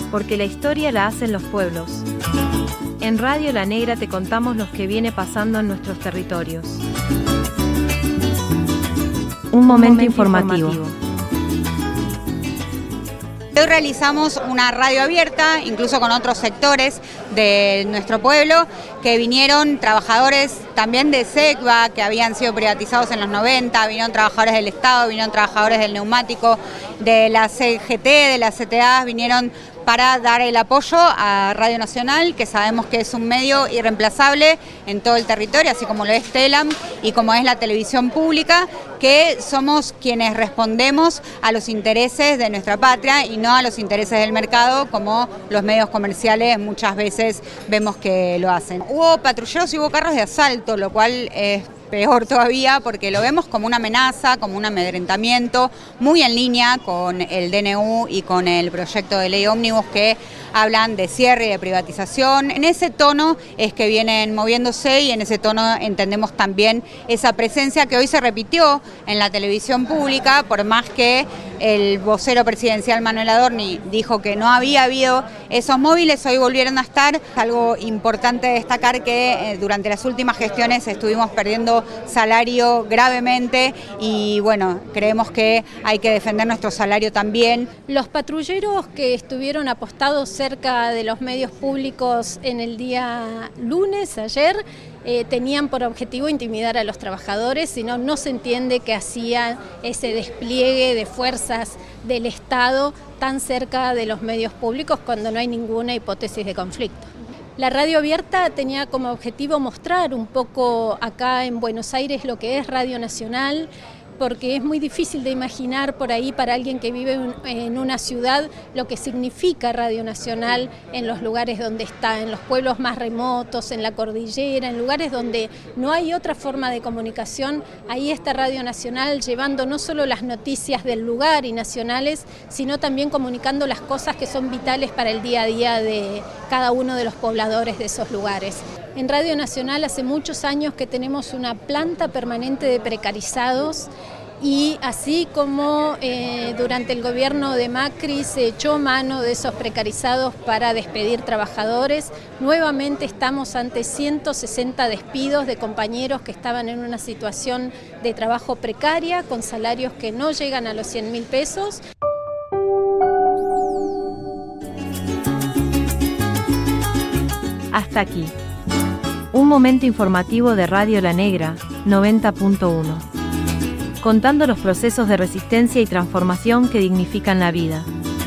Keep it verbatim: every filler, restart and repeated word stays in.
porque la historia la hacen los pueblos. En Radio La Negra te contamos lo que viene pasando en nuestros territorios. Un momento, Un momento informativo. informativo. Hoy realizamos una radio abierta, incluso con otros sectores de nuestro pueblo, que vinieron trabajadores también de SECBA, que habían sido privatizados en los noventa, vinieron trabajadores del Estado, vinieron trabajadores del neumático, de la C G T, de la C T A, vinieron para dar el apoyo a Radio Nacional, que sabemos que es un medio irreemplazable en todo el territorio, así como lo es Telam y como es la televisión pública, que somos quienes respondemos a los intereses de nuestra patria y no a los intereses del mercado, como los medios comerciales muchas veces vemos que lo hacen. Hubo patrulleros y hubo carros de asalto, lo cual es peor todavía porque lo vemos como una amenaza, como un amedrentamiento, muy en línea con el D N U y con el proyecto de ley ómnibus que hablan de cierre y de privatización. En ese tono es que vienen moviéndose y en ese tono entendemos también esa presencia que hoy se repitió en la televisión pública, por más que el vocero presidencial Manuel Adorni dijo que no había habido esos móviles, hoy volvieron a estar. Algo importante destacar que eh, durante las últimas gestiones estuvimos perdiendo salario gravemente y bueno, creemos que hay que defender nuestro salario también. Los patrulleros que estuvieron apostados cerca de los medios públicos en el día lunes, ayer, eh, tenían por objetivo intimidar a los trabajadores, sino no se entiende que hacían ese despliegue de fuerzas del Estado tan cerca de los medios públicos cuando no hay ninguna hipótesis de conflicto. La radio abierta tenía como objetivo mostrar un poco acá en Buenos Aires lo que es Radio Nacional, porque es muy difícil de imaginar por ahí para alguien que vive en una ciudad lo que significa Radio Nacional en los lugares donde está, en los pueblos más remotos, en la cordillera, en lugares donde no hay otra forma de comunicación. Ahí está Radio Nacional llevando no solo las noticias del lugar y nacionales, sino también comunicando las cosas que son vitales para el día a día de cada uno de los pobladores de esos lugares. En Radio Nacional hace muchos años que tenemos una planta permanente de precarizados y así como eh, durante el gobierno de Macri se echó mano de esos precarizados para despedir trabajadores, nuevamente estamos ante ciento sesenta despidos de compañeros que estaban en una situación de trabajo precaria con salarios que no llegan a los cien mil pesos. Hasta aquí. Un momento informativo de Radio La Negra, noventa punto uno. Contando los procesos de resistencia y transformación que dignifican la vida.